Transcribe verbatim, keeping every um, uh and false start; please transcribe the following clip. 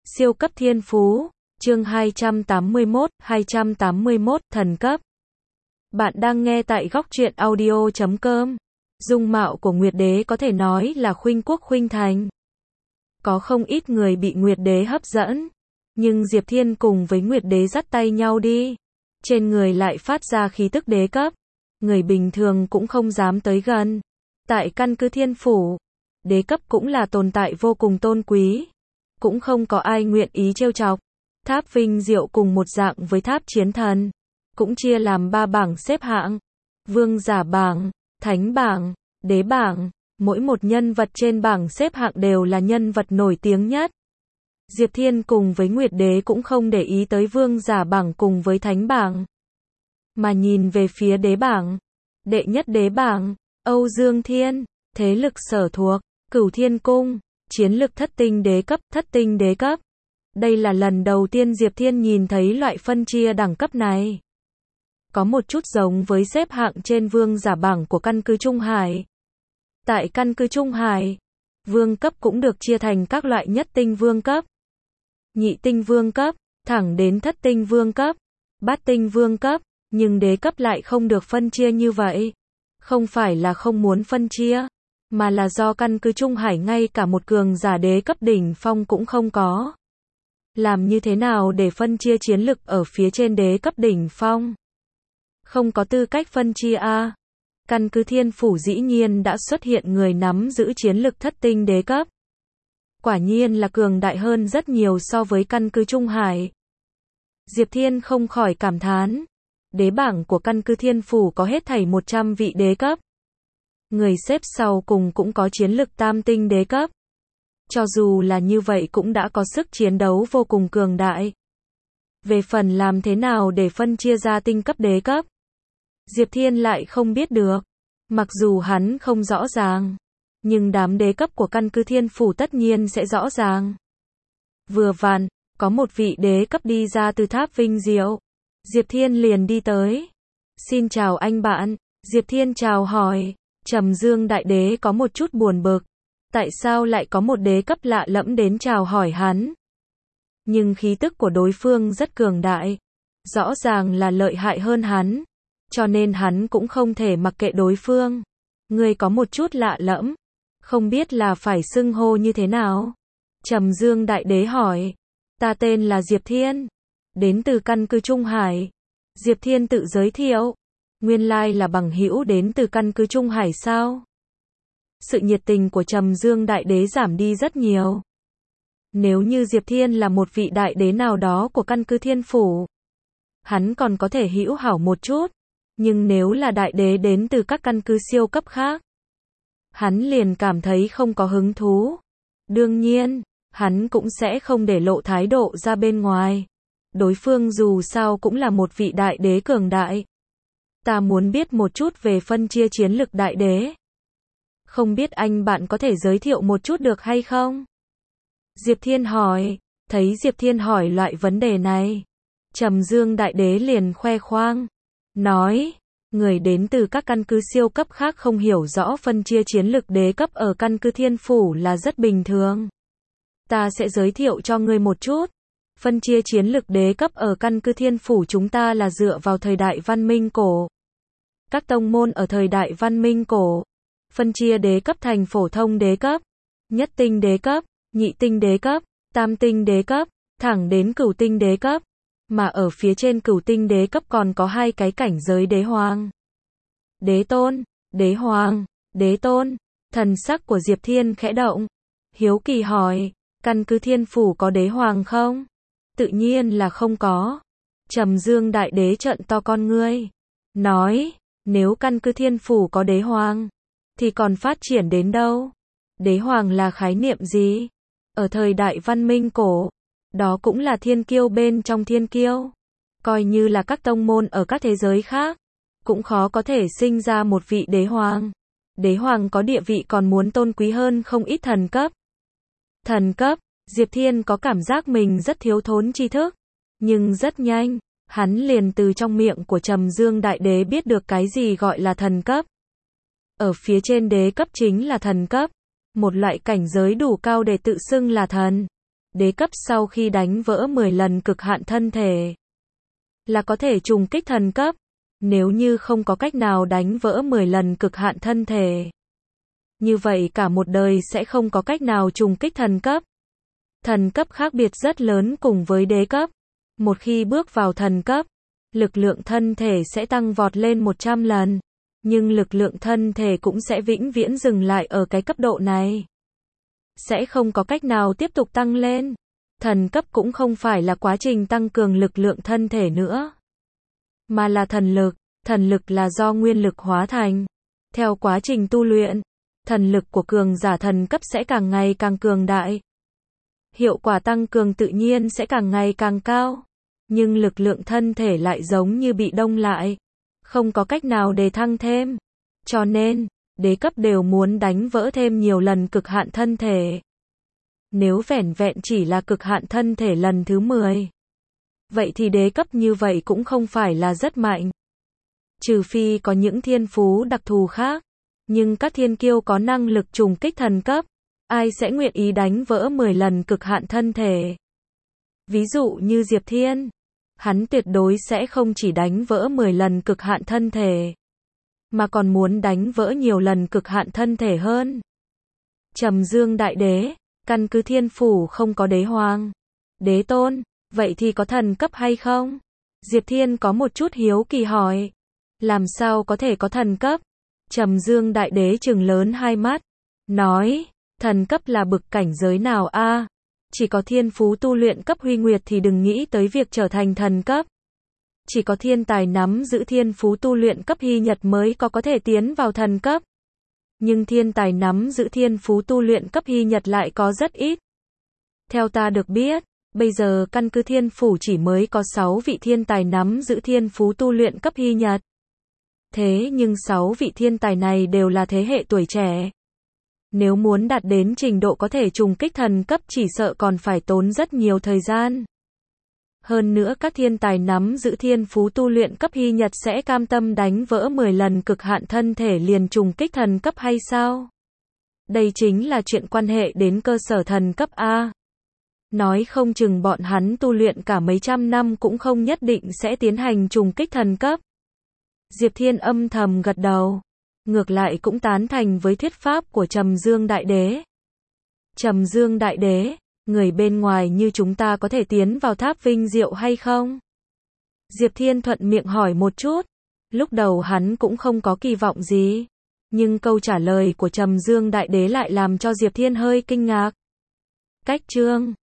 Siêu cấp thiên phú, chương hai trăm tám mươi mốt, hai trăm tám mươi mốt, thần cấp. Bạn đang nghe tại góc truyện audio chấm com. Dung mạo của Nguyệt Đế có thể nói là khuynh quốc khuynh thành. Có không ít người bị Nguyệt Đế hấp dẫn, nhưng Diệp Thiên cùng với Nguyệt Đế dắt tay nhau đi. Trên người lại phát ra khí tức đế cấp. Người bình thường cũng không dám tới gần. Tại căn cứ thiên phủ, đế cấp cũng là tồn tại vô cùng tôn quý. Cũng không có ai nguyện ý trêu chọc. Tháp vinh diệu cùng một dạng với tháp chiến thần. Cũng chia làm ba bảng xếp hạng. Vương giả bảng, thánh bảng, đế bảng. Mỗi một nhân vật trên bảng xếp hạng đều là nhân vật nổi tiếng nhất. Diệp Thiên cùng với Nguyệt Đế cũng không để ý tới vương giả bảng cùng với thánh bảng. Mà nhìn về phía đế bảng. Đệ nhất đế bảng, Âu Dương Thiên, thế lực sở thuộc, Cửu Thiên Cung, chiến lực thất tinh đế cấp, thất tinh đế cấp. Đây là lần đầu tiên Diệp Thiên nhìn thấy loại phân chia đẳng cấp này. Có một chút giống với xếp hạng trên vương giả bảng của căn cứ Trung Hải. Tại căn cứ Trung Hải, vương cấp cũng được chia thành các loại nhất tinh vương cấp, nhị tinh vương cấp, thẳng đến thất tinh vương cấp, bát tinh vương cấp, nhưng đế cấp lại không được phân chia như vậy. Không phải là không muốn phân chia, mà là do căn cứ Trung Hải ngay cả một cường giả đế cấp đỉnh phong cũng không có. Làm như thế nào để phân chia chiến lực ở phía trên đế cấp đỉnh phong? Không có tư cách phân chia a. Căn cứ thiên phủ dĩ nhiên đã xuất hiện người nắm giữ chiến lực thất tinh đế cấp. Quả nhiên là cường đại hơn rất nhiều so với căn cứ Trung Hải. Diệp Thiên không khỏi cảm thán. Đế bảng của căn cứ thiên phủ có hết thảy một trăm vị đế cấp. Người xếp sau cùng cũng có chiến lực tam tinh đế cấp. Cho dù là như vậy cũng đã có sức chiến đấu vô cùng cường đại. Về phần làm thế nào để phân chia ra tinh cấp đế cấp, Diệp Thiên lại không biết được. Mặc dù hắn không rõ ràng, nhưng đám đế cấp của căn cứ thiên phủ tất nhiên sẽ rõ ràng. Vừa vặn, có một vị đế cấp đi ra từ tháp vinh diệu. Diệp Thiên liền đi tới. Xin chào anh bạn. Diệp Thiên chào hỏi. Trầm Dương đại đế có một chút buồn bực. Tại sao lại có một đế cấp lạ lẫm đến chào hỏi hắn? Nhưng khí tức của đối phương rất cường đại. Rõ ràng là lợi hại hơn hắn. Cho nên hắn cũng không thể mặc kệ đối phương. Người có một chút lạ lẫm. Không biết là phải xưng hô như thế nào? Trầm Dương đại đế hỏi. Ta tên là Diệp Thiên. Đến từ căn cứ Trung Hải. Diệp Thiên tự giới thiệu. Nguyên lai là bằng hữu đến từ căn cứ Trung Hải sao? Sự nhiệt tình của Trầm Dương đại đế giảm đi rất nhiều. Nếu như Diệp Thiên là một vị đại đế nào đó của căn cứ thiên phủ, hắn còn có thể hữu hảo một chút. Nhưng nếu là đại đế đến từ các căn cứ siêu cấp khác, hắn liền cảm thấy không có hứng thú. Đương nhiên, hắn cũng sẽ không để lộ thái độ ra bên ngoài. Đối phương dù sao cũng là một vị đại đế cường đại. Ta muốn biết một chút về phân chia chiến lực đại đế. Không biết anh bạn có thể giới thiệu một chút được hay không? Diệp Thiên hỏi. Thấy Diệp Thiên hỏi loại vấn đề này, Trầm Dương đại đế liền khoe khoang. Nói, người đến từ các căn cứ siêu cấp khác không hiểu rõ phân chia chiến lực đế cấp ở căn cứ thiên phủ là rất bình thường. Ta sẽ giới thiệu cho ngươi một chút. Phân chia chiến lực đế cấp ở căn cứ thiên phủ chúng ta là dựa vào thời đại văn minh cổ. Các tông môn ở thời đại văn minh cổ, phân chia đế cấp thành phổ thông đế cấp, nhất tinh đế cấp, nhị tinh đế cấp, tam tinh đế cấp, thẳng đến cửu tinh đế cấp. Mà ở phía trên cửu tinh đế cấp còn có hai cái cảnh giới đế hoàng. Đế tôn, đế hoàng, đế tôn. Thần sắc của Diệp Thiên khẽ động. Hiếu kỳ hỏi, căn cứ thiên phủ có đế hoàng không? Tự nhiên là không có. Trầm Dương đại đế trợn to con ngươi. Nói, nếu căn cứ thiên phủ có đế hoàng, thì còn phát triển đến đâu? Đế hoàng là khái niệm gì? Ở thời đại văn minh cổ, đó cũng là thiên kiêu bên trong thiên kiêu. Coi như là các tông môn ở các thế giới khác, cũng khó có thể sinh ra một vị đế hoàng. Đế hoàng có địa vị còn muốn tôn quý hơn không ít thần cấp. Thần cấp, Diệp Thiên có cảm giác mình rất thiếu thốn tri thức. Nhưng rất nhanh, hắn liền từ trong miệng của Trầm Dương đại đế biết được cái gì gọi là thần cấp. Ở phía trên đế cấp chính là thần cấp. Một loại cảnh giới đủ cao để tự xưng là thần. đế cấp sau khi đánh vỡ mười lần cực hạn thân thể là có thể trùng kích thần cấp. Nếu như không có cách nào đánh vỡ mười lần cực hạn thân thể, như vậy cả một đời sẽ không có cách nào trùng kích thần cấp. Thần cấp khác biệt rất lớn cùng với đế cấp. Một khi bước vào thần cấp, lực lượng thân thể sẽ tăng vọt lên một trăm lần, nhưng lực lượng thân thể cũng sẽ vĩnh viễn dừng lại ở cái cấp độ này. Sẽ không có cách nào tiếp tục tăng lên. Thần cấp cũng không phải là quá trình tăng cường lực lượng thân thể nữa, mà là thần lực. Thần lực là do nguyên lực hóa thành. Theo quá trình tu luyện, thần lực của cường giả thần cấp sẽ càng ngày càng cường đại. Hiệu quả tăng cường tự nhiên sẽ càng ngày càng cao. Nhưng lực lượng thân thể lại giống như bị đông lại, không có cách nào để thăng thêm. Cho nên, đế cấp đều muốn đánh vỡ thêm nhiều lần cực hạn thân thể. Nếu vẻn vẹn chỉ là cực hạn thân thể lần thứ mười, vậy thì đế cấp như vậy cũng không phải là rất mạnh. Trừ phi có những thiên phú đặc thù khác. Nhưng các thiên kiêu có năng lực trùng kích thần cấp, ai sẽ nguyện ý đánh vỡ mười lần cực hạn thân thể? Ví dụ như Diệp Thiên, hắn tuyệt đối sẽ không chỉ đánh vỡ mười lần cực hạn thân thể, mà còn muốn đánh vỡ nhiều lần cực hạn thân thể hơn. Trầm Dương Đại Đế, căn cứ thiên phủ không có đế hoàng, đế tôn, vậy thì có thần cấp hay không? Diệp Thiên có một chút hiếu kỳ hỏi. Làm sao có thể có thần cấp? Trầm Dương Đại Đế trừng lớn hai mắt, nói, thần cấp là bực cảnh giới nào a? À? Chỉ có thiên phú tu luyện cấp huy nguyệt thì đừng nghĩ tới việc trở thành thần cấp. Chỉ có thiên tài nắm giữ thiên phú tu luyện cấp hy nhật mới có có thể tiến vào thần cấp. Nhưng thiên tài nắm giữ thiên phú tu luyện cấp hy nhật lại có rất ít. Theo ta được biết, bây giờ căn cứ thiên phủ chỉ mới có sáu vị thiên tài nắm giữ thiên phú tu luyện cấp hy nhật. Thế nhưng sáu vị thiên tài này đều là thế hệ tuổi trẻ. Nếu muốn đạt đến trình độ có thể trùng kích thần cấp chỉ sợ còn phải tốn rất nhiều thời gian. Hơn nữa các thiên tài nắm giữ thiên phú tu luyện cấp hy nhật sẽ cam tâm đánh vỡ mười lần cực hạn thân thể liền trùng kích thần cấp hay sao? Đây chính là chuyện quan hệ đến cơ sở thần cấp A. Nói không chừng bọn hắn tu luyện cả mấy trăm năm cũng không nhất định sẽ tiến hành trùng kích thần cấp. Diệp Thiên âm thầm gật đầu, ngược lại cũng tán thành với thuyết pháp của Trầm Dương Đại Đế. Trầm Dương Đại Đế, người bên ngoài như chúng ta có thể tiến vào tháp vinh diệu hay không? Diệp Thiên thuận miệng hỏi một chút. Lúc đầu hắn cũng không có kỳ vọng gì, nhưng câu trả lời của Trầm Dương Đại Đế lại làm cho Diệp Thiên hơi kinh ngạc. Cách chương